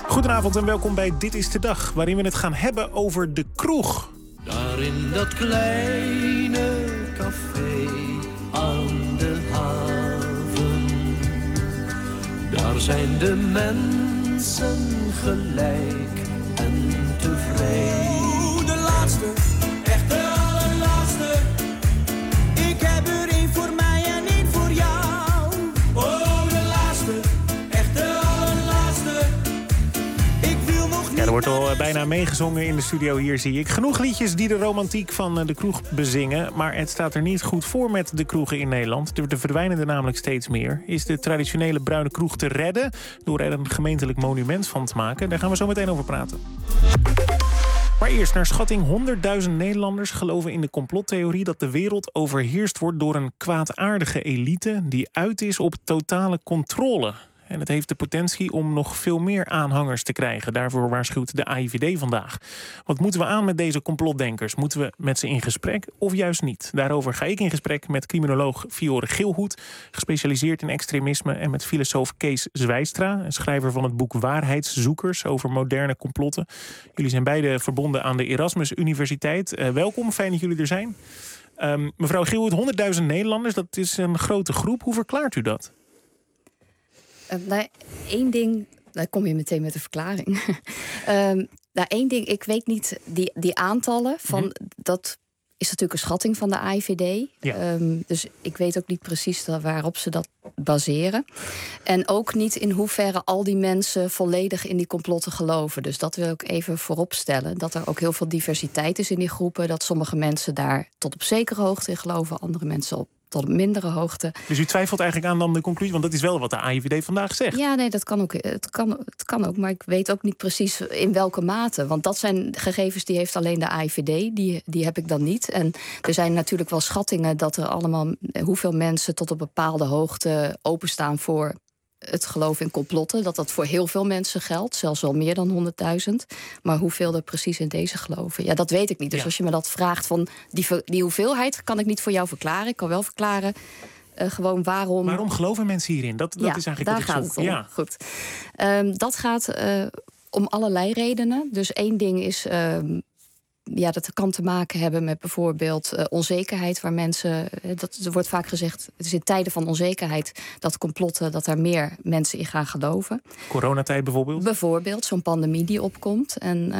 Goedenavond en welkom bij Dit is de Dag, waarin we het gaan hebben over de kroeg. Daar in dat kleine café aan de haven, daar zijn de mensen gelijk en tevreden. Oeh, de laatste, echt de allerlaatste. Ik heb er één voor mij en één voor jou. Oh, de laatste, echt de allerlaatste. Ik wil nog niet. Ja, er wordt al bijna meegezongen in de studio hier, zie ik. Genoeg liedjes die de romantiek van de kroeg bezingen. Maar het staat er niet goed voor met de kroegen in Nederland. Er verdwijnen er namelijk steeds meer. Is de traditionele bruine kroeg te redden door er een gemeentelijk monument van te maken? Daar gaan we zo meteen over praten. Maar eerst, naar schatting 100.000 Nederlanders geloven in de complottheorie dat de wereld overheerst wordt door een kwaadaardige elite die uit is op totale controle. En het heeft de potentie om nog veel meer aanhangers te krijgen. Daarvoor waarschuwt de AIVD vandaag. Wat moeten we aan met deze complotdenkers? Moeten we met ze in gesprek of juist niet? Daarover ga ik in gesprek met criminoloog Fiore Geelhoed, gespecialiseerd in extremisme, en met filosoof Kees Zwijstra, een schrijver van het boek Waarheidszoekers over moderne complotten. Jullie zijn beide verbonden aan de Erasmus Universiteit. Welkom, fijn dat jullie er zijn. Mevrouw Geelhoed, 100.000 Nederlanders, dat is een grote groep. Hoe verklaart u dat? Eén ding, daar kom je meteen met een verklaring. Één ding, ik weet niet, die aantallen van dat is natuurlijk een schatting van de AIVD. Ja. Dus ik weet ook niet precies waarop ze dat baseren. En ook niet in hoeverre al die mensen volledig in die complotten geloven. Dus dat wil ik even vooropstellen. Dat er ook heel veel diversiteit is in die groepen. Dat sommige mensen daar tot op zekere hoogte in geloven. Andere mensen tot op mindere hoogte. Dus u twijfelt eigenlijk aan dan de conclusie? Want dat is wel wat de AIVD vandaag zegt. Ja, nee, dat kan ook. Het kan ook, maar ik weet ook niet precies in welke mate. Want dat zijn gegevens die heeft alleen de AIVD. Die heb ik dan niet. En er zijn natuurlijk wel schattingen dat er allemaal hoeveel mensen tot op bepaalde hoogte openstaan voor het geloof in complotten. Dat voor heel veel mensen geldt. Zelfs wel meer dan 100.000. Maar hoeveel er precies in deze geloven, ja, dat weet ik niet. Dus als je me dat vraagt van die hoeveelheid, kan ik niet voor jou verklaren. Ik kan wel verklaren gewoon waarom. Waarom geloven mensen hierin? Dat is eigenlijk daar gaat het om. Ja. Goed. Dat gaat om allerlei redenen. Dus één ding is dat kan te maken hebben met bijvoorbeeld onzekerheid, waar mensen, er wordt vaak gezegd, het is in tijden van onzekerheid dat complotten, dat er meer mensen in gaan geloven. Coronatijd bijvoorbeeld? Bijvoorbeeld, zo'n pandemie die opkomt. En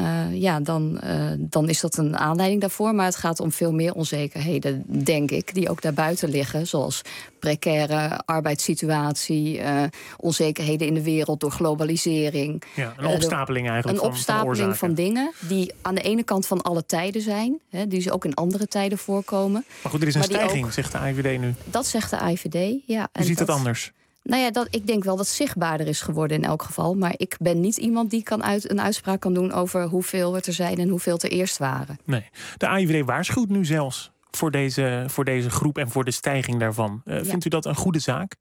dan is dat een aanleiding daarvoor. Maar het gaat om veel meer onzekerheden, denk ik, die ook daarbuiten liggen. Zoals precaire arbeidssituatie, onzekerheden in de wereld door globalisering. Ja, een opstapeling eigenlijk. Een opstapeling van dingen die aan de ene kant van alle tijden zijn, die ze ook in andere tijden voorkomen. Maar goed, er is een stijging, zegt de AIVD nu. Dat zegt de AIVD, ja. U ziet het anders? Nou ja, ik denk wel dat het zichtbaarder is geworden in elk geval. Maar ik ben niet iemand die een uitspraak kan doen over hoeveel het er zijn en hoeveel het er eerst waren. Nee, de AIVD waarschuwt nu zelfs voor deze groep en voor de stijging daarvan. Vindt u dat een goede zaak?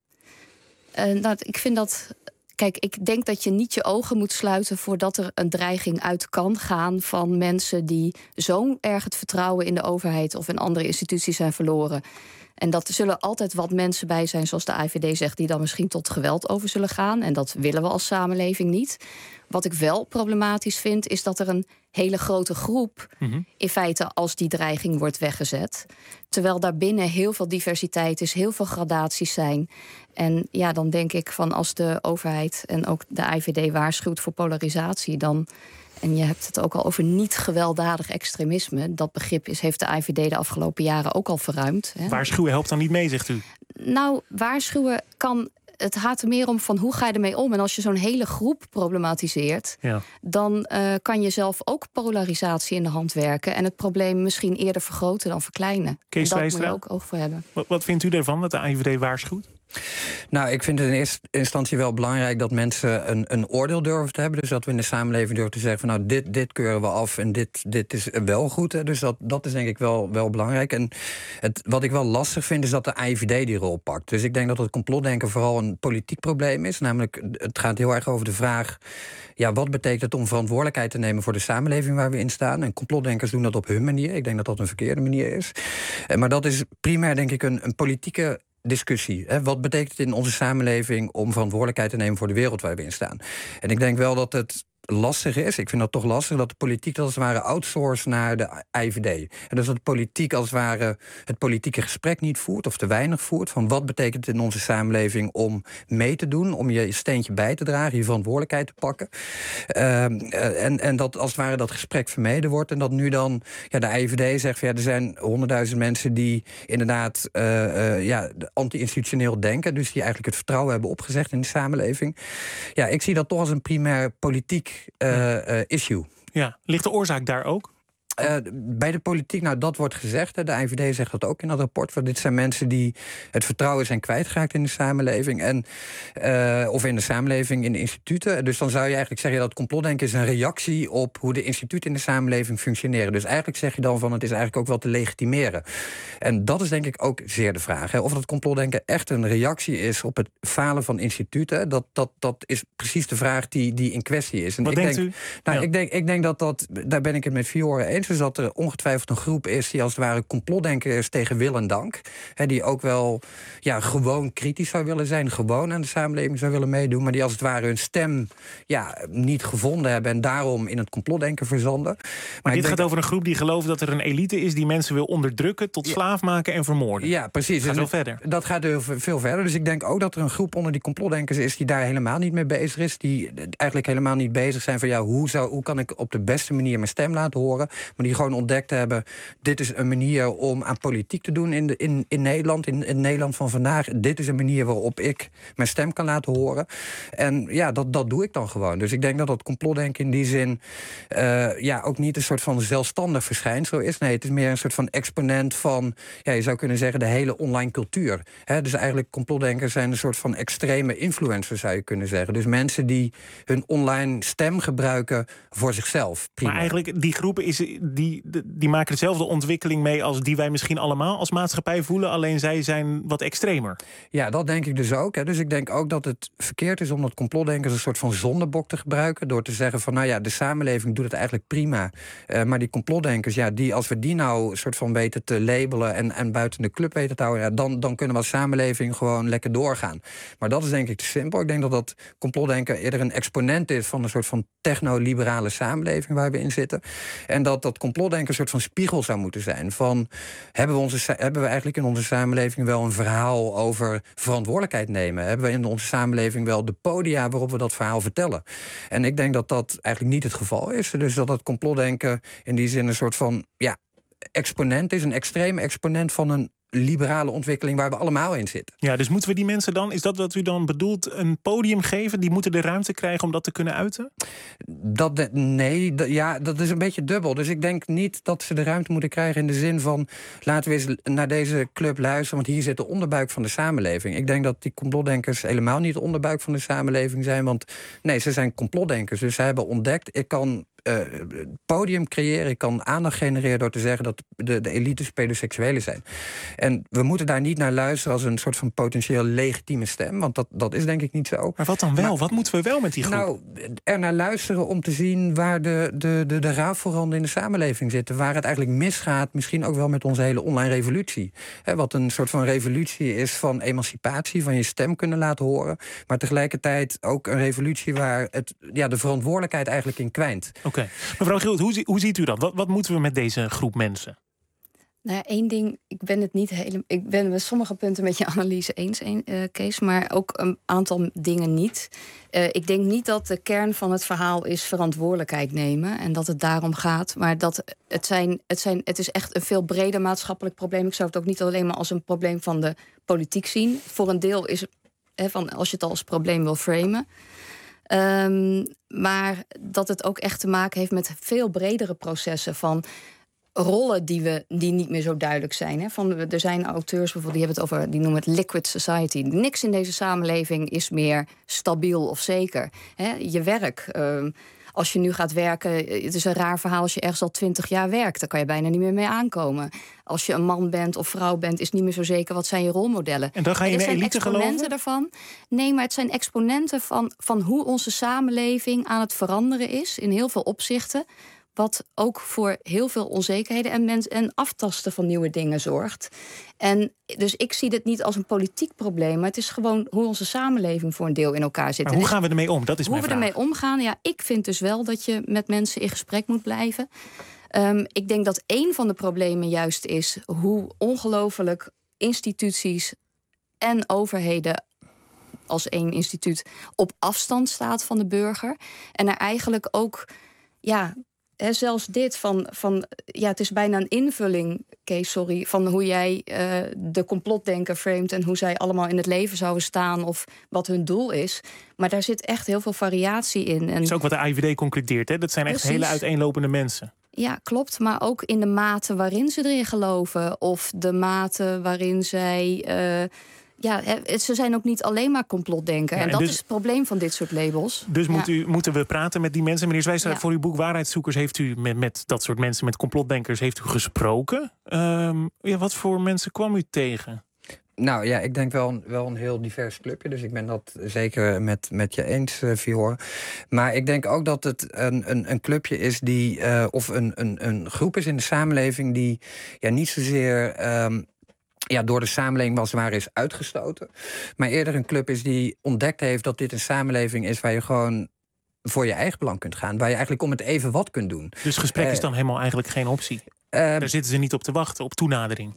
Ik vind dat. Kijk, ik denk dat je niet je ogen moet sluiten voordat er een dreiging uit kan gaan van mensen die zo erg het vertrouwen in de overheid of in andere instituties zijn verloren. En dat er zullen altijd wat mensen bij zijn, zoals de AIVD zegt, die dan misschien tot geweld over zullen gaan. En dat willen we als samenleving niet. Wat ik wel problematisch vind, is dat er een hele grote groep in feite als die dreiging wordt weggezet. Terwijl daarbinnen heel veel diversiteit is, heel veel gradaties zijn. En ja, dan denk ik van als de overheid en ook de AIVD waarschuwt voor polarisatie, dan. En je hebt het ook al over niet gewelddadig extremisme. Dat begrip heeft de AIVD de afgelopen jaren ook al verruimd. Hè. Waarschuwen helpt dan niet mee, zegt u? Nou, waarschuwen kan. Het gaat er meer om van hoe ga je ermee om. En als je zo'n hele groep problematiseert, dan kan je zelf ook polarisatie in de hand werken. En het probleem misschien eerder vergroten dan verkleinen. Kees Zwijstra, daar moet je ook oog voor hebben. Wat vindt u ervan dat de AIVD waarschuwt? Nou, ik vind het in eerste instantie wel belangrijk dat mensen een oordeel durven te hebben. Dus dat we in de samenleving durven te zeggen van nou, dit keuren we af en dit is wel goed. Hè. Dus dat is denk ik wel belangrijk. En wat ik wel lastig vind is dat de AIVD die rol pakt. Dus ik denk dat het complotdenken vooral een politiek probleem is. Namelijk, het gaat heel erg over de vraag, ja, wat betekent het om verantwoordelijkheid te nemen voor de samenleving waar we in staan? En complotdenkers doen dat op hun manier. Ik denk dat dat een verkeerde manier is. Maar dat is primair denk ik een politieke discussie. Hè? Wat betekent het in onze samenleving om verantwoordelijkheid te nemen voor de wereld waar we in staan? En ik denk wel dat het lastig is, ik vind dat toch lastig, dat de politiek als het ware outsource naar de IVD. En dus dat de politiek als het ware het politieke gesprek niet voert of te weinig voert. Van wat betekent het in onze samenleving om mee te doen, om je steentje bij te dragen, je verantwoordelijkheid te pakken. En dat als het ware dat gesprek vermeden wordt. En dat nu dan de IVD zegt van er zijn 100.000 mensen die inderdaad anti-institutioneel denken. Dus die eigenlijk het vertrouwen hebben opgezegd in de samenleving. Ja, ik zie dat toch als een primair politiek issue. Ja, ligt de oorzaak daar ook? Bij de politiek, nou dat wordt gezegd. Hè, de IVD zegt dat ook in dat rapport. Van dit zijn mensen die het vertrouwen zijn kwijtgeraakt in de samenleving. Of in de samenleving, in de instituten. Dus dan zou je eigenlijk zeggen dat complotdenken is een reactie op hoe de instituten in de samenleving functioneren. Dus eigenlijk zeg je dan van het is eigenlijk ook wel te legitimeren. En dat is denk ik ook zeer de vraag. Hè. Of dat complotdenken echt een reactie is op het falen van instituten. Dat is precies de vraag die in kwestie is. En wat denkt u? Nou, ik denk dat daar ben ik het met Fiore eens. Dus dat er ongetwijfeld een groep is die als het ware complotdenker is tegen wil en dank. He, die ook wel gewoon kritisch zou willen zijn, gewoon aan de samenleving zou willen meedoen, maar die als het ware hun stem niet gevonden hebben en daarom in het complotdenken verzanden. Maar dit gaat over een groep die gelooft dat er een elite is die mensen wil onderdrukken, tot slaaf maken en vermoorden. Ja, precies. Dat gaat wel verder. Dat gaat heel veel verder. Dus ik denk ook dat er een groep onder die complotdenkers is die daar helemaal niet mee bezig is. Die eigenlijk helemaal niet bezig zijn van hoe kan ik op de beste manier mijn stem laten horen. Maar die gewoon ontdekt hebben, dit is een manier om aan politiek te doen in Nederland, in Nederland van vandaag. Dit is een manier waarop ik mijn stem kan laten horen. En dat doe ik dan gewoon. Dus ik denk dat complotdenken in die zin ook niet een soort van zelfstandig verschijnsel is. Nee, het is meer een soort van exponent van, je zou kunnen zeggen, de hele online cultuur. Dus eigenlijk complotdenkers zijn een soort van extreme influencers, zou je kunnen zeggen. Dus mensen die hun online stem gebruiken voor zichzelf. Prima. Maar eigenlijk, die groepen die maken dezelfde ontwikkeling mee als die wij misschien allemaal als maatschappij voelen, alleen zij zijn wat extremer. Ja, dat denk ik dus ook. Hè. Dus ik denk ook dat het verkeerd is om dat complotdenkers een soort van zondebok te gebruiken, door te zeggen van, de samenleving doet het eigenlijk prima. Maar die complotdenkers, als we die nou een soort van weten te labelen en buiten de club weten te houden, dan kunnen we als samenleving gewoon lekker doorgaan. Maar dat is denk ik te simpel. Ik denk dat complotdenken eerder een exponent is van een soort van technoliberale samenleving waar we in zitten. En dat complotdenken een soort van spiegel zou moeten zijn. Van, hebben we eigenlijk in onze samenleving wel een verhaal over verantwoordelijkheid nemen? Hebben we in onze samenleving wel de podia waarop we dat verhaal vertellen? En ik denk dat eigenlijk niet het geval is. Dus dat complotdenken in die zin een soort van exponent is, een extreme exponent van een liberale ontwikkeling waar we allemaal in zitten. Ja, dus moeten we die mensen dan, is dat wat u dan bedoelt, een podium geven? Die moeten de ruimte krijgen om dat te kunnen uiten? Dat is een beetje dubbel. Dus ik denk niet dat ze de ruimte moeten krijgen in de zin van, laten we eens naar deze club luisteren, want hier zit de onderbuik van de samenleving. Ik denk dat die complotdenkers helemaal niet de onderbuik van de samenleving zijn, want ze zijn complotdenkers. Dus ze hebben ontdekt, ik kan podium creëren, ik kan aandacht genereren door te zeggen dat de elites pedoseksuelen zijn. En we moeten daar niet naar luisteren als een soort van potentieel legitieme stem, want dat is denk ik niet zo. Maar wat dan wel? Wat moeten we wel met die groep? Nou, er naar luisteren om te zien waar de raafvoorranden in de samenleving zitten, waar het eigenlijk misgaat, misschien ook wel met onze hele online revolutie. Wat een soort van revolutie is van emancipatie, van je stem kunnen laten horen, maar tegelijkertijd ook een revolutie waar de verantwoordelijkheid eigenlijk in kwijnt. Oké. Mevrouw Gilt, hoe ziet u dat? Wat moeten we met deze groep mensen? Nou, één ding, ik ben met sommige punten met je analyse eens, Kees, maar ook een aantal dingen niet. Ik denk niet dat de kern van het verhaal is verantwoordelijkheid nemen en dat het daarom gaat, maar dat het is echt een veel breder maatschappelijk probleem. Ik zou het ook niet alleen maar als een probleem van de politiek zien. Voor een deel is het, als je het als probleem wil framen. Maar dat het ook echt te maken heeft met veel bredere processen van rollen die niet meer zo duidelijk zijn. Er zijn auteurs bijvoorbeeld die noemen het liquid society. Niks in deze samenleving is meer stabiel of zeker. Je werk. Als je nu gaat werken, het is een raar verhaal als je ergens al 20 jaar werkt. Daar kan je bijna niet meer mee aankomen. Als je een man bent of vrouw bent, is niet meer zo zeker wat zijn je rolmodellen. En dan ga je in de elite geloven? Exponenten daarvan. Nee, maar het zijn exponenten van hoe onze samenleving aan het veranderen is in heel veel opzichten. wat ook voor heel veel onzekerheden en aftasten van nieuwe dingen zorgt. En dus ik zie dit niet als een politiek probleem, maar het is gewoon hoe onze samenleving voor een deel in elkaar zit. Maar hoe gaan we ermee om? Dat is mijn vraag. Hoe we ermee omgaan? Ja, ik vind dus wel dat je met mensen in gesprek moet blijven. Ik denk dat een van de problemen juist is hoe ongelooflijk instituties en overheden als één instituut op afstand staat van de burger. En er eigenlijk ook, zelfs dit van het is bijna een invulling, Kees, van hoe jij de complotdenker framet en hoe zij allemaal in het leven zouden staan of wat hun doel is. Maar daar zit echt heel veel variatie in. En dat is ook wat de IVD concludeert, hè? Dat zijn echt hele uiteenlopende mensen. Ja, klopt. Maar ook in de mate waarin ze erin geloven of de mate waarin zij ze zijn ook niet alleen maar complotdenken. En dat is het probleem van dit soort labels. Dus moeten we praten met die mensen. Meneer Zwijstra, voor uw boek Waarheidszoekers heeft u met dat soort mensen, met complotdenkers, heeft u gesproken. Wat voor mensen kwam u tegen? Nou ja, ik denk wel een heel divers clubje. Dus ik ben dat zeker met je eens, Fior. Maar ik denk ook dat het een clubje is die of een groep is in de samenleving die niet zozeer door de samenleving als het ware is uitgestoten. Maar eerder een club is die ontdekt heeft dat dit een samenleving is waar je gewoon voor je eigen belang kunt gaan. Waar je eigenlijk om het even wat kunt doen. Dus gesprek is dan helemaal eigenlijk geen optie? Daar zitten ze niet op te wachten, op toenadering?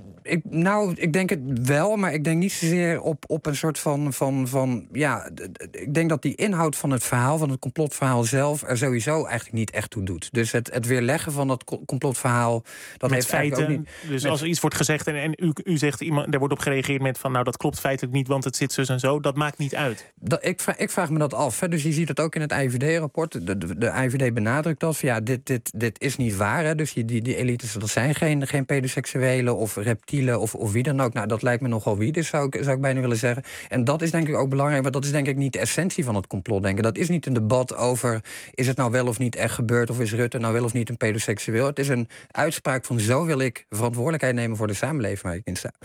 Ik denk het wel, maar ik denk niet zozeer op een soort van ik denk dat die inhoud van het verhaal, van het complotverhaal zelf, er sowieso eigenlijk niet echt toe doet. Dus het weerleggen van dat complotverhaal, dat met heeft feiten, ook niet. Dus als er iets wordt gezegd en u zegt iemand, daar wordt op gereageerd met van dat klopt feitelijk niet, want het zit zus en zo, dat maakt niet uit. Ik vraag me dat af. Hè. Dus je ziet het ook in het IVD-rapport. De IVD benadrukt dat van dit is niet waar. Hè. Dus die elites, dat zijn geen pedoseksuelen of reptielen of wie dan ook. Nou, dat lijkt me nogal wie, dus zou ik bijna willen zeggen. En dat is denk ik ook belangrijk, want dat is denk ik niet de essentie van het complotdenken. Dat is niet een debat over, is het nou wel of niet echt gebeurd, of is Rutte nou wel of niet een pedoseksueel. Het is een uitspraak van, zo wil ik verantwoordelijkheid nemen voor de samenleving waar ik in sta.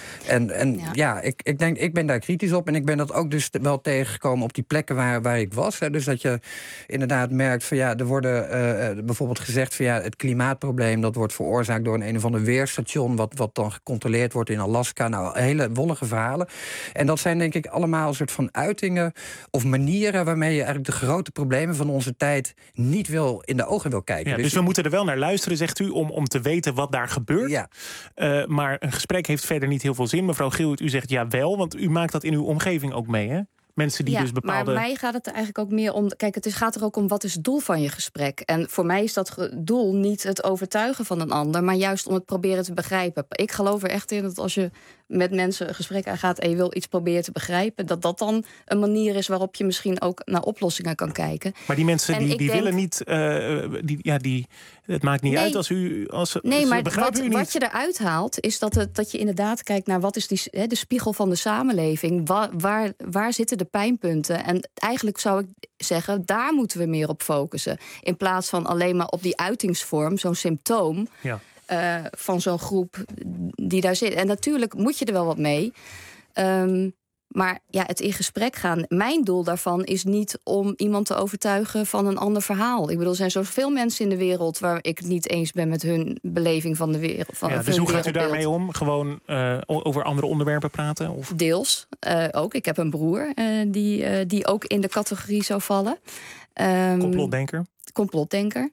Ik ben daar kritisch op. En ik ben dat ook dus wel tegengekomen op die plekken waar ik was. Hè. Dus dat je inderdaad merkt van er worden bijvoorbeeld gezegd van het klimaatprobleem, dat wordt veroorzaakt door een of ander weerstation wat dan gecontroleerd wordt in Alaska. Nou, hele wollige verhalen. En dat zijn denk ik allemaal een soort van uitingen of manieren waarmee je eigenlijk de grote problemen van onze tijd niet in de ogen wil kijken. Ja, dus we moeten er wel naar luisteren, zegt u, om te weten wat daar gebeurt. Ja. Maar een gesprek heeft verder niet heel veel zin. Mevrouw Geelhut, u zegt wel, want u maakt dat in uw omgeving ook mee, hè? Mensen die dus bepaalde... maar mij gaat het er eigenlijk ook meer om. Kijk, gaat er ook om wat is het doel van je gesprek. En voor mij is dat doel niet het overtuigen van een ander, maar juist om het proberen te begrijpen. Ik geloof er echt in dat als je met mensen een gesprek aangaat en je wil iets proberen te begrijpen, dat dan een manier is waarop je misschien ook naar oplossingen kan kijken. Maar die mensen die willen niet, het maakt niet uit als u... Nee, maar wat je eruit haalt is dat je inderdaad kijkt naar wat is de spiegel van de samenleving. Waar zitten de pijnpunten? En eigenlijk zou ik zeggen, daar moeten we meer op focussen. In plaats van alleen maar op die uitingsvorm, zo'n symptoom van zo'n groep die daar zit. En natuurlijk moet je er wel wat mee. Maar het in gesprek gaan. Mijn doel daarvan is niet om iemand te overtuigen van een ander verhaal. Ik bedoel, er zijn zoveel mensen in de wereld waar ik het niet eens ben met hun beleving van de wereld. Dus hoe gaat u daarmee om? Gewoon over andere onderwerpen praten? Of? Deels ook. Ik heb een broer die ook in de categorie zou vallen. Complotdenker.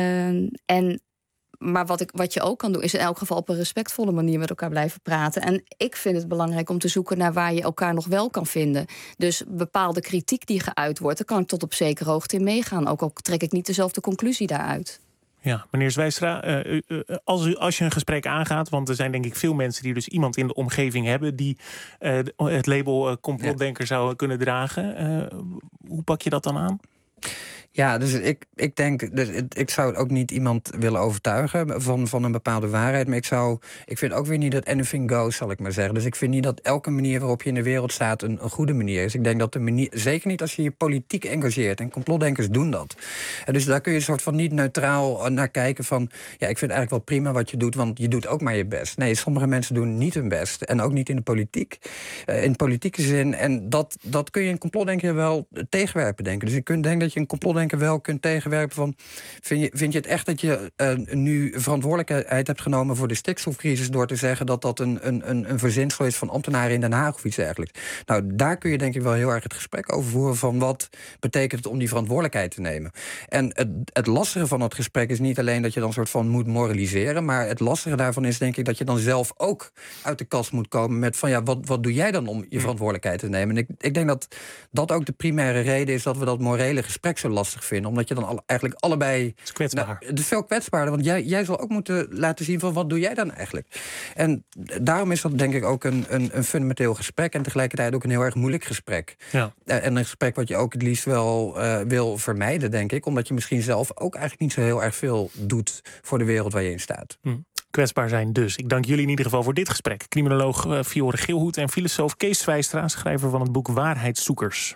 Maar wat je ook kan doen, is in elk geval op een respectvolle manier met elkaar blijven praten. En ik vind het belangrijk om te zoeken naar waar je elkaar nog wel kan vinden. Dus bepaalde kritiek die geuit wordt, daar kan ik tot op zekere hoogte in meegaan. Ook al trek ik niet dezelfde conclusie daaruit. Ja, meneer Zwijstra, als je een gesprek aangaat, want er zijn denk ik veel mensen die dus iemand in de omgeving hebben die het label complotdenker zou kunnen dragen. Hoe pak je dat dan aan? Ja, dus ik denk, ik zou ook niet iemand willen overtuigen van een bepaalde waarheid. Maar ik vind ook weer niet dat anything goes, zal ik maar zeggen. Dus ik vind niet dat elke manier waarop je in de wereld staat een goede manier is. Ik denk dat de manier, zeker niet als je je politiek engageert. En complotdenkers doen dat. En dus daar kun je een soort van niet neutraal naar kijken van, ik vind eigenlijk wel prima wat je doet, want je doet ook maar je best. Nee, sommige mensen doen niet hun best. En ook niet in de politiek. In politieke zin. En dat kun je een complotdenker wel tegenwerpen, denken. Dus ik denk dat dat je een complotdenker wel kunt tegenwerpen van... Vind je het echt dat je nu verantwoordelijkheid hebt genomen voor de stikstofcrisis door te zeggen dat dat een verzinsel is van ambtenaren in Den Haag of iets dergelijks? Nou, daar kun je denk ik wel heel erg het gesprek over voeren van wat betekent het om die verantwoordelijkheid te nemen. En het lastige van het gesprek is niet alleen dat je dan soort van moet moraliseren, maar het lastige daarvan is denk ik dat je dan zelf ook uit de kast moet komen met van ja, wat doe jij dan om je verantwoordelijkheid te nemen? En ik denk dat dat ook de primaire reden is dat we dat morele gesprek zo lastig vinden. Omdat je dan eigenlijk allebei... Het is kwetsbaar. Het is veel kwetsbaarder, want jij zal ook moeten laten zien van wat doe jij dan eigenlijk? En daarom is dat denk ik ook een fundamenteel gesprek en tegelijkertijd ook een heel erg moeilijk gesprek. Ja. En een gesprek wat je ook het liefst wel wil vermijden, denk ik. Omdat je misschien zelf ook eigenlijk niet zo heel erg veel doet voor de wereld waar je in staat. Kwetsbaar zijn dus. Ik dank jullie in ieder geval voor dit gesprek. Criminoloog Fiore Geelhoed en filosoof Kees Zwijstra, schrijver van het boek Waarheidszoekers.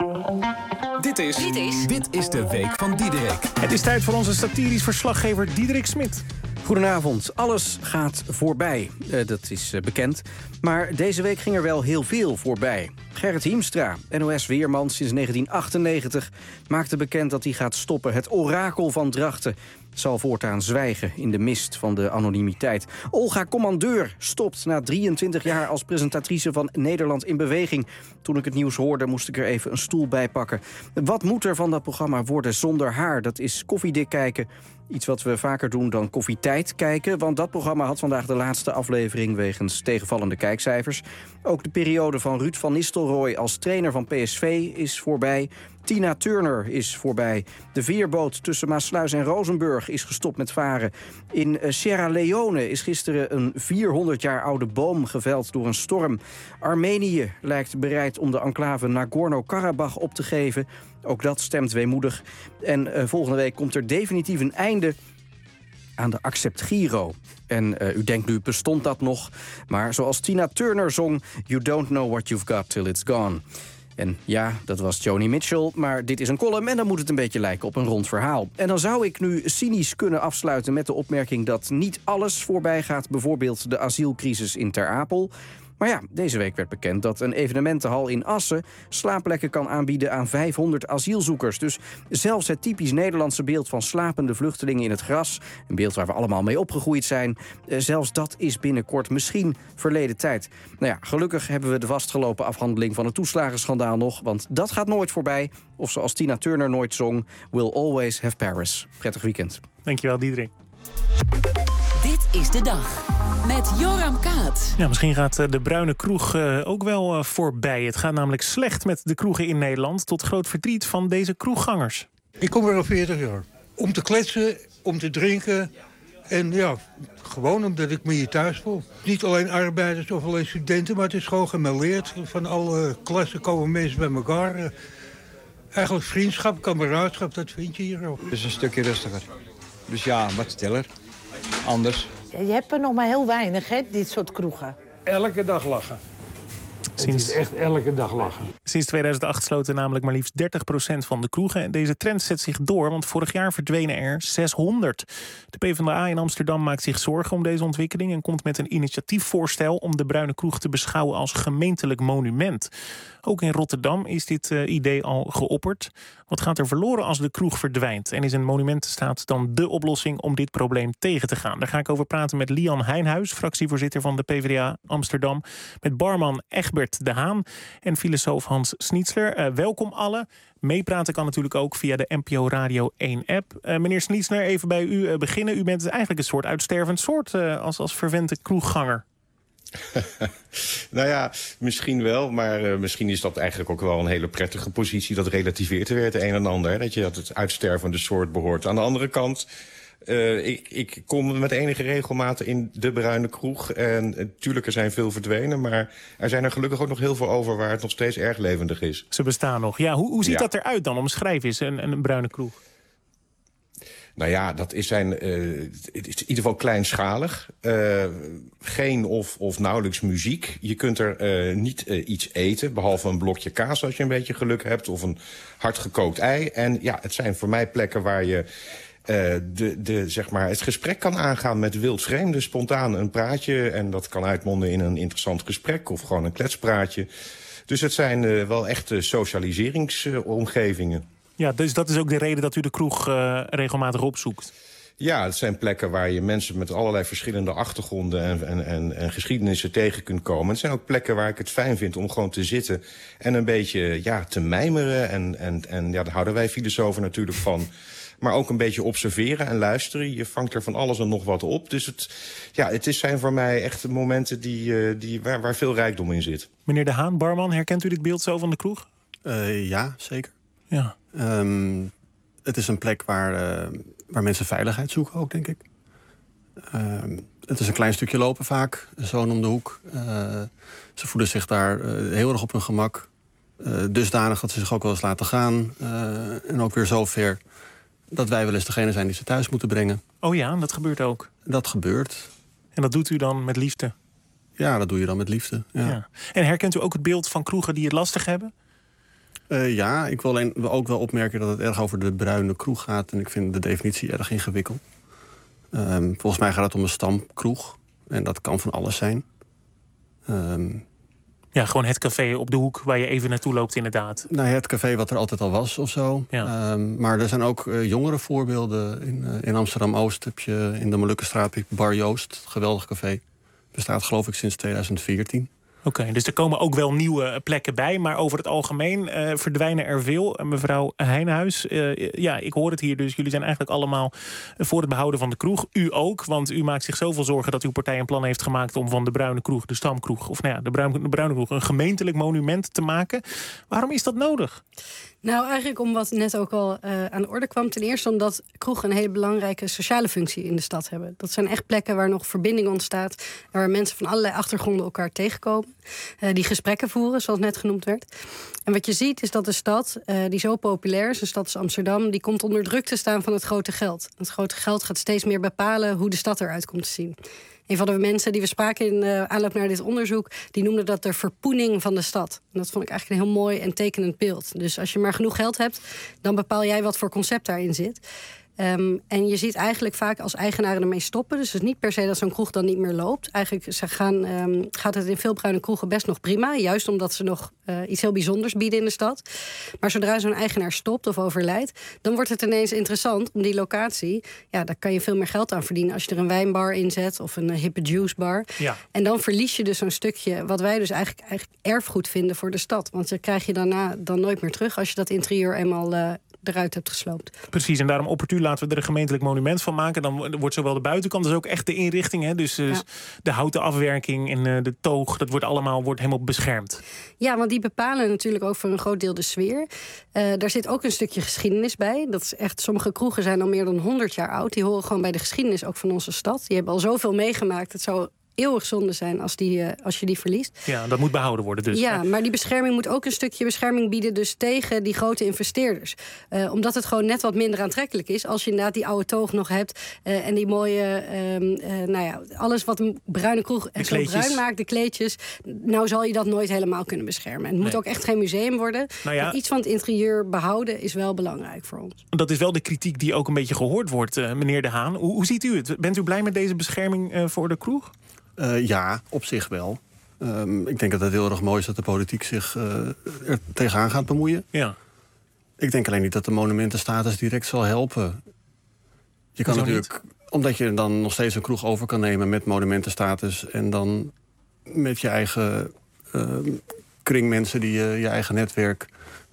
Dit is de Week van Diederik. Het is tijd voor onze satirisch verslaggever Diederik Smit. Goedenavond. Alles gaat voorbij. Dat is bekend. Maar deze week ging er wel heel veel voorbij. Gerrit Hiemstra, NOS-weerman sinds 1998... maakte bekend dat hij gaat stoppen. Het orakel van Drachten zal voortaan zwijgen in de mist van de anonimiteit. Olga Commandeur stopt na 23 jaar als presentatrice van Nederland in Beweging. Toen ik het nieuws hoorde, moest ik er even een stoel bij pakken. Wat moet er van dat programma worden zonder haar? Dat is koffiedik kijken. Iets wat we vaker doen dan koffietijd kijken. Want dat programma had vandaag de laatste aflevering wegens tegenvallende kijkcijfers. Ook de periode van Ruud van Nistelrooy als trainer van PSV is voorbij. Tina Turner is voorbij. De veerboot tussen Maassluis en Rozenburg is gestopt met varen. In Sierra Leone is gisteren een 400 jaar oude boom geveld door een storm. Armenië lijkt bereid om de enclave Nagorno-Karabakh op te geven. Ook dat stemt weemoedig. En volgende week komt er definitief een einde aan de Accept Giro. En u denkt nu, bestond dat nog? Maar zoals Tina Turner zong, you don't know what you've got till it's gone. En ja, dat was Joni Mitchell, maar dit is een column en dan moet het een beetje lijken op een rond verhaal. En dan zou ik nu cynisch kunnen afsluiten met de opmerking dat niet alles voorbij gaat, bijvoorbeeld de asielcrisis in Ter Apel. Maar ja, deze week werd bekend dat een evenementenhal in Assen slaapplekken kan aanbieden aan 500 asielzoekers. Dus zelfs het typisch Nederlandse beeld van slapende vluchtelingen in het gras, een beeld waar we allemaal mee opgegroeid zijn, zelfs dat is binnenkort misschien verleden tijd. Nou ja, gelukkig hebben we de vastgelopen afhandeling van het toeslagenschandaal nog, want dat gaat nooit voorbij. Of zoals Tina Turner nooit zong, we'll always have Paris. Prettig weekend. Dankjewel, Diederik. Dit is de dag. Met Joram Kaat. Ja, misschien gaat de bruine kroeg ook wel voorbij. Het gaat namelijk slecht met de kroegen in Nederland, tot groot verdriet van deze kroeggangers. Ik kom er al 40 jaar. Om te kletsen, om te drinken. En ja, gewoon omdat ik me hier thuis voel. Niet alleen arbeiders of alleen studenten, maar het is gewoon gemêleerd. Van alle klassen komen mensen bij elkaar. Eigenlijk vriendschap, kameraadschap, dat vind je hier ook. Het is een stukje rustiger. Dus ja, wat stiller. Anders. Je hebt er nog maar heel weinig, hè, dit soort kroegen. Elke dag lachen. Het is echt elke dag lachen. Sinds 2008 sloten namelijk maar liefst 30% van de kroegen. En deze trend zet zich door, want vorig jaar verdwenen er 600. De PvdA in Amsterdam maakt zich zorgen om deze ontwikkeling en komt met een initiatiefvoorstel om de bruine kroeg te beschouwen als gemeentelijk monument. Ook in Rotterdam is dit idee al geopperd. Wat gaat er verloren als de kroeg verdwijnt? En is een monumentenstaat dan dé oplossing om dit probleem tegen te gaan? Daar ga ik over praten met Lian Heijnhuis, fractievoorzitter van de PvdA Amsterdam. Met barman Egbert de Haan en filosoof Hans Schnitzler. Welkom allen. Meepraten kan natuurlijk ook via de NPO Radio 1-app. Meneer Schnitzler, even bij u beginnen. U bent eigenlijk een soort uitstervend soort als vervente kroegganger. Nou ja, misschien wel, maar misschien is dat eigenlijk ook wel een hele prettige positie. Dat relativeert er weer het een en ander, dat je het uitstervende soort behoort. Aan de andere kant, ik kom met enige regelmaat in de bruine kroeg. En natuurlijk, er zijn veel verdwenen, maar er zijn er gelukkig ook nog heel veel over waar het nog steeds erg levendig is. Ze bestaan nog. Ja, hoe ziet dat eruit dan? Omschrijf eens een bruine kroeg. Nou ja, het is in ieder geval kleinschalig. Geen of nauwelijks muziek. Je kunt er niet iets eten, behalve een blokje kaas als je een beetje geluk hebt. Of een hardgekookt ei. En ja, het zijn voor mij plekken waar je zeg maar het gesprek kan aangaan met wildvreemden. Spontaan een praatje. En dat kan uitmonden in een interessant gesprek of gewoon een kletspraatje. Dus het zijn wel echte socialiseringsomgevingen. Ja, dus dat is ook de reden dat u de kroeg regelmatig opzoekt. Ja, het zijn plekken waar je mensen met allerlei verschillende achtergronden en geschiedenissen tegen kunt komen. Het zijn ook plekken waar ik het fijn vind om gewoon te zitten en een beetje te mijmeren. En daar houden wij filosofen natuurlijk van. Maar ook een beetje observeren en luisteren. Je vangt er van alles en nog wat op. Dus het zijn voor mij echt momenten waar veel rijkdom in zit. Meneer De Haan, barman, herkent u dit beeld zo van de kroeg? Ja, zeker. Ja. Het is een plek waar mensen veiligheid zoeken ook, denk ik. Het is een klein stukje lopen vaak, zo om de hoek. Ze voelen zich daar heel erg op hun gemak. Dusdanig dat ze zich ook wel eens laten gaan. En ook weer zo ver dat wij wel eens degene zijn die ze thuis moeten brengen. Oh ja, dat gebeurt ook? Dat gebeurt. En dat doet u dan met liefde? Ja, dat doe je dan met liefde. Ja. En herkent u ook het beeld van kroegen die het lastig hebben? Ja, ik wil ook wel opmerken dat het erg over de bruine kroeg gaat. En ik vind de definitie erg ingewikkeld. Volgens mij gaat het om een stamkroeg. En dat kan van alles zijn. Ja, gewoon het café op de hoek waar je even naartoe loopt inderdaad. Nou, het café wat er altijd al was of zo. Ja. Maar er zijn ook jongere voorbeelden. In Amsterdam-Oost heb je in de Molukkenstraat Bar Joost. Geweldig café. Bestaat geloof ik sinds 2014. Oké, dus er komen ook wel nieuwe plekken bij. Maar over het algemeen verdwijnen er veel. Mevrouw Heijnhuis, ik hoor het hier dus. Jullie zijn eigenlijk allemaal voor het behouden van de kroeg. U ook, want u maakt zich zoveel zorgen dat uw partij een plan heeft gemaakt om van de bruine kroeg, de stamkroeg, of de bruine kroeg, een gemeentelijk monument te maken. Waarom is dat nodig? Nou, eigenlijk om wat net ook al aan de orde kwam. Ten eerste omdat kroegen een hele belangrijke sociale functie in de stad hebben. Dat zijn echt plekken waar nog verbinding ontstaat. Waar mensen van allerlei achtergronden elkaar tegenkomen. Die gesprekken voeren, zoals net genoemd werd. En wat je ziet is dat de stad, die zo populair is, de stad is Amsterdam, die komt onder druk te staan van het grote geld. Het grote geld gaat steeds meer bepalen hoe de stad eruit komt te zien. Een van de mensen die we spraken in aanloop naar dit onderzoek, die noemde dat de verpoening van de stad. En dat vond ik eigenlijk een heel mooi en tekenend beeld. Dus als je maar genoeg geld hebt, dan bepaal jij wat voor concept daarin zit. En je ziet eigenlijk vaak als eigenaren ermee stoppen. Dus het is niet per se dat zo'n kroeg dan niet meer loopt. Eigenlijk gaat het in veel bruine kroegen best nog prima. Juist omdat ze nog iets heel bijzonders bieden in de stad. Maar zodra zo'n eigenaar stopt of overlijdt, dan wordt het ineens interessant om die locatie. Ja, daar kan je veel meer geld aan verdienen als je er een wijnbar in zet of een hippe juicebar. Ja. En dan verlies je dus zo'n stukje wat wij dus eigenlijk erfgoed vinden voor de stad. Want dat krijg je daarna dan nooit meer terug als je dat interieur eenmaal eruit hebt gesloopt. Precies, en daarom oppert u, laten we er een gemeentelijk monument van maken. Dan wordt zowel de buitenkant als ook echt de inrichting. Hè? Dus de houten afwerking en de toog, dat wordt helemaal beschermd. Ja, want die bepalen natuurlijk ook voor een groot deel de sfeer. Daar zit ook een stukje geschiedenis bij. Dat is echt, sommige kroegen zijn al meer dan 100 jaar oud. Die horen gewoon bij de geschiedenis ook van onze stad. Die hebben al zoveel meegemaakt. Het zou eeuwig zonde zijn als je die verliest. Ja, dat moet behouden worden dus. Ja, maar die bescherming moet ook een stukje bescherming bieden dus tegen die grote investeerders. Omdat het gewoon net wat minder aantrekkelijk is als je inderdaad die oude toog nog hebt en die mooie, alles wat een bruine kroeg zo bruin maakt, de kleedjes. Nou zal je dat nooit helemaal kunnen beschermen. En het moet ook echt geen museum worden. Maar iets van het interieur behouden is wel belangrijk voor ons. Dat is wel de kritiek die ook een beetje gehoord wordt, meneer De Haan. Hoe ziet u het? Bent u blij met deze bescherming voor de kroeg? Ja, op zich wel. Ik denk dat het heel erg mooi is dat de politiek zich er tegenaan gaat bemoeien. Ja. Ik denk alleen niet dat de monumentenstatus direct zal helpen. Je kan natuurlijk, omdat je dan nog steeds een kroeg over kan nemen met monumentenstatus en dan met je eigen kring mensen die je eigen netwerk,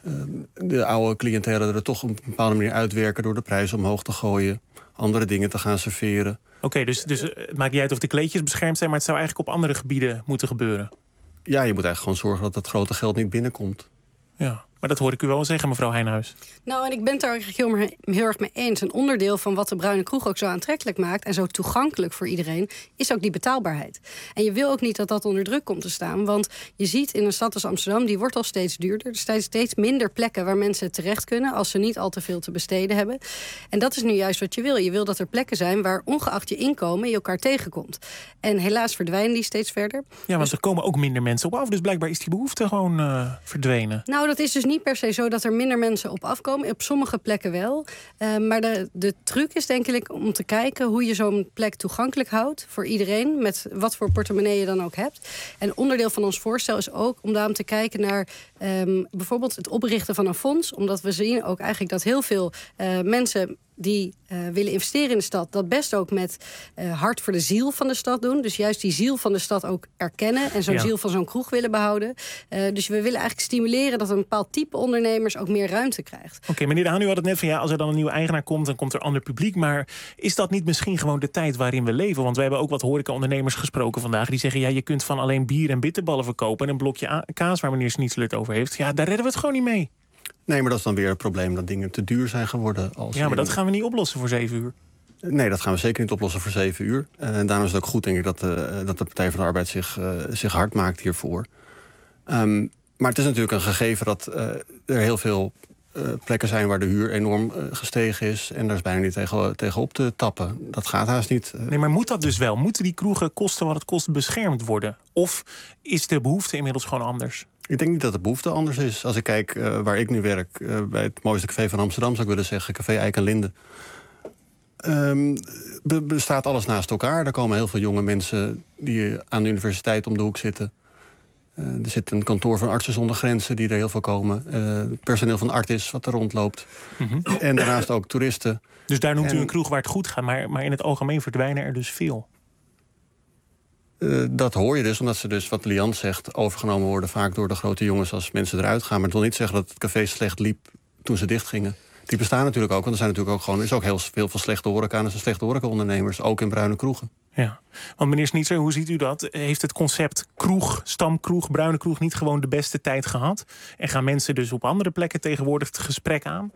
de oude cliëntelen er toch op een bepaalde manier uitwerken door de prijs omhoog te gooien, andere dingen te gaan serveren. Oké, dus het maakt niet uit of de kleedjes beschermd zijn, maar het zou eigenlijk op andere gebieden moeten gebeuren. Ja, je moet eigenlijk gewoon zorgen dat dat grote geld niet binnenkomt. Ja, maar dat hoor ik u wel zeggen, mevrouw Heijnhuis. Nou, en ik ben het daar eigenlijk heel erg mee eens. Een onderdeel van wat de bruine kroeg ook zo aantrekkelijk maakt en zo toegankelijk voor iedereen, is ook die betaalbaarheid. En je wil ook niet dat dat onder druk komt te staan. Want je ziet in een stad als Amsterdam, die wordt al steeds duurder. Er zijn steeds minder plekken waar mensen terecht kunnen als ze niet al te veel te besteden hebben. En dat is nu juist wat je wil. Je wil dat er plekken zijn waar ongeacht je inkomen je elkaar tegenkomt. En helaas verdwijnen die steeds verder. Ja, want er komen ook minder mensen op af. Dus blijkbaar is die behoefte gewoon verdwenen. Nou, dat is dus niet per se zo dat er minder mensen op afkomen. Op sommige plekken wel. Maar de truc is denk ik om te kijken hoe je zo'n plek toegankelijk houdt voor iedereen, met wat voor portemonnee je dan ook hebt. En onderdeel van ons voorstel is ook om daarom te kijken naar bijvoorbeeld het oprichten van een fonds. Omdat we zien ook eigenlijk dat heel veel mensen die willen investeren in de stad, dat best ook met hart voor de ziel van de stad doen. Dus juist die ziel van de stad ook erkennen en zo'n ziel van zo'n kroeg willen behouden. Dus we willen eigenlijk stimuleren dat een bepaald type ondernemers ook meer ruimte krijgt. Oké, meneer De Haan, u had het net van als er dan een nieuwe eigenaar komt, dan komt er ander publiek. Maar is dat niet misschien gewoon de tijd waarin we leven? Want we hebben ook wat horecaondernemers gesproken vandaag. Die zeggen, je kunt van alleen bier en bitterballen verkopen en een blokje kaas waar meneer Schnitzel het over heeft. Ja, daar redden we het gewoon niet mee. Nee, maar dat is dan weer het probleem dat dingen te duur zijn geworden. Maar dat gaan we niet oplossen voor 7 uur. Nee, dat gaan we zeker niet oplossen voor 7 uur. En daarom is het ook goed, denk ik, dat de Partij van de Arbeid zich hard maakt hiervoor. Maar het is natuurlijk een gegeven dat er heel veel plekken zijn waar de huur enorm gestegen is. En daar is bijna niet tegenop te tappen. Dat gaat haast niet. Nee, maar moet dat dus wel? Moeten die kroegen kosten wat het kost beschermd worden? Of is de behoefte inmiddels gewoon anders? Ik denk niet dat de behoefte anders is. Als ik kijk waar ik nu werk, bij het mooiste café van Amsterdam, zou ik willen zeggen, Café Eik en Linde. Bestaat alles naast elkaar. Er komen heel veel jonge mensen die aan de universiteit om de hoek zitten. Er zit een kantoor van Artsen zonder Grenzen die er heel veel komen. Personeel van Artis wat er rondloopt. En daarnaast ook toeristen. Dus daar noemt u een kroeg waar het goed gaat, maar in het algemeen verdwijnen er dus veel. Dat hoor je dus, omdat ze dus, wat Lian zegt, overgenomen worden vaak door de grote jongens als mensen eruit gaan. Maar het wil niet zeggen dat het café slecht liep toen ze dichtgingen. Die bestaan natuurlijk ook, want er zijn natuurlijk ook gewoon, er is ook heel veel slechte horeca en slechte horecaondernemers, ook in bruine kroegen. Ja, want meneer Schnitzer, hoe ziet u dat? Heeft het concept kroeg, stamkroeg, bruine kroeg niet gewoon de beste tijd gehad? En gaan mensen dus op andere plekken tegenwoordig het gesprek aan?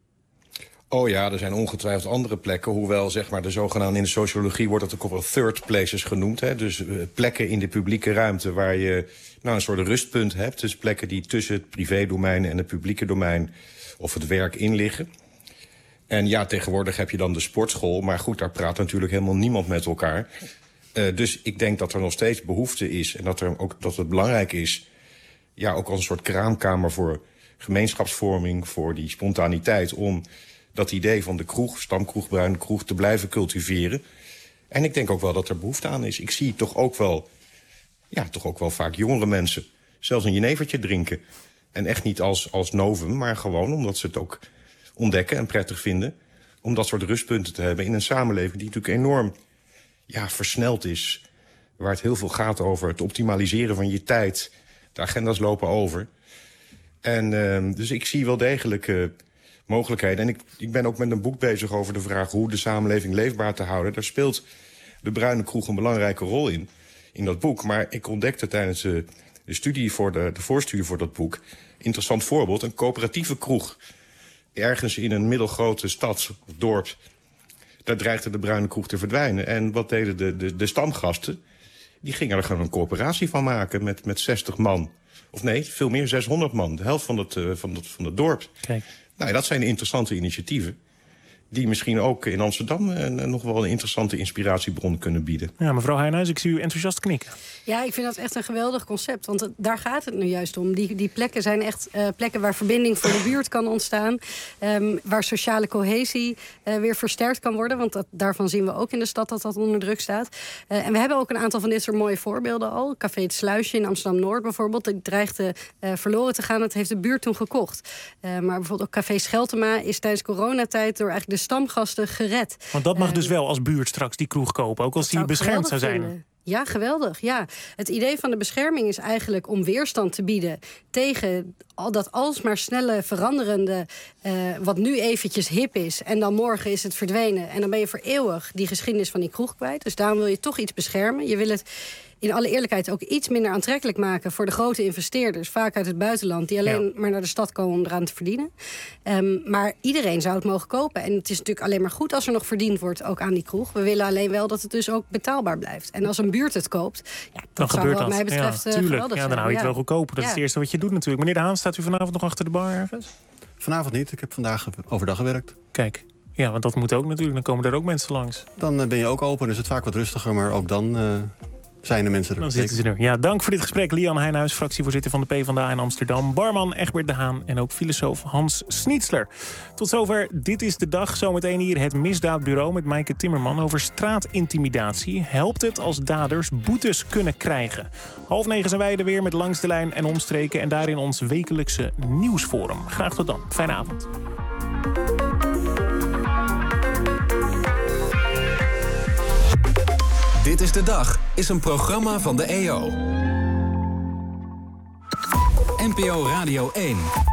Oh ja, er zijn ongetwijfeld andere plekken. Hoewel, zeg maar, de zogenaamde in de sociologie wordt dat ook wel third places genoemd. Hè? Dus plekken in de publieke ruimte waar je een soort rustpunt hebt. Dus plekken die tussen het privédomein en het publieke domein of het werk in liggen. En ja, tegenwoordig heb je dan de sportschool. Maar goed, daar praat natuurlijk helemaal niemand met elkaar. Dus ik denk dat er nog steeds behoefte is. En dat het belangrijk is, ook als een soort kraamkamer voor gemeenschapsvorming, voor die spontaniteit, om dat idee van de kroeg, stamkroeg, bruine kroeg, te blijven cultiveren. En ik denk ook wel dat er behoefte aan is. Ik zie toch ook wel vaak jongere mensen zelfs een jenevertje drinken. En echt niet als novum, maar gewoon omdat ze het ook ontdekken en prettig vinden om dat soort rustpunten te hebben in een samenleving die natuurlijk enorm versneld is. Waar het heel veel gaat over het optimaliseren van je tijd. De agenda's lopen over. En dus ik zie wel degelijk mogelijkheden. En ik ben ook met een boek bezig over de vraag hoe de samenleving leefbaar te houden. Daar speelt de bruine kroeg een belangrijke rol in dat boek. Maar ik ontdekte tijdens de studie de voorstudie voor dat boek, interessant voorbeeld, een coöperatieve kroeg. Ergens in een middelgrote stad of dorp. Daar dreigde de bruine kroeg te verdwijnen. En wat deden de stamgasten? Die gingen er gewoon een coöperatie van maken met 60 man. Of nee, veel meer, 600 man. De helft van het dorp. Kijk. Nou, dat zijn interessante initiatieven die misschien ook in Amsterdam nog wel een interessante inspiratiebron kunnen bieden. Ja, mevrouw Heijnhuis, ik zie u enthousiast knikken. Ja, ik vind dat echt een geweldig concept. Want daar gaat het nu juist om. Die plekken zijn echt plekken waar verbinding voor de buurt kan ontstaan. Waar sociale cohesie weer versterkt kan worden. Want daarvan zien we ook in de stad dat onder druk staat. En we hebben ook een aantal van dit soort mooie voorbeelden al. Café Het Sluisje in Amsterdam-Noord bijvoorbeeld. Dat dreigde verloren te gaan. Dat heeft de buurt toen gekocht. Maar bijvoorbeeld ook Café Scheltema is tijdens coronatijd door eigenlijk de stamgasten gered. Want dat mag dus wel als buurt straks die kroeg kopen, ook als die beschermd zou zijn. Vinden. Ja, geweldig. Ja. Het idee van de bescherming is eigenlijk om weerstand te bieden tegen al dat alsmaar snelle veranderende, wat nu eventjes hip is en dan morgen is het verdwenen. En dan ben je voor eeuwig die geschiedenis van die kroeg kwijt. Dus daarom wil je toch iets beschermen. Je wil het in alle eerlijkheid ook iets minder aantrekkelijk maken voor de grote investeerders, vaak uit het buitenland, die alleen maar naar de stad komen om eraan te verdienen. Maar iedereen zou het mogen kopen. En het is natuurlijk alleen maar goed als er nog verdiend wordt, ook aan die kroeg. We willen alleen wel dat het dus ook betaalbaar blijft. En als een buurt het koopt, dan zou gebeurt wat mij betreft geweldig zijn. Ja, dan hou je het wel goedkoper. Dat is het eerste wat je doet natuurlijk. Meneer De Haan, staat u vanavond nog achter de bar ergens? Vanavond niet. Ik heb vandaag overdag gewerkt. Kijk. Ja, want dat moet ook natuurlijk. Dan komen er ook mensen langs. Dan ben je ook open, dus het vaak wat rustiger, maar ook dan zijn de mensen er. Dan zitten ze er. Ja, dank voor dit gesprek. Lian Heijnhuis, fractievoorzitter van de PvdA in Amsterdam. Barman Egbert de Haan en ook filosoof Hans Snietsler. Tot zover Dit is de Dag. Zometeen hier het Misdaadbureau met Maaike Timmerman over straatintimidatie. Helpt het als daders boetes kunnen krijgen? 8:30 zijn wij er weer met Langs de Lijn en Omstreken. En daarin ons wekelijkse nieuwsforum. Graag tot dan. Fijne avond. Dit is de Dag is een programma van de EO. NPO Radio 1.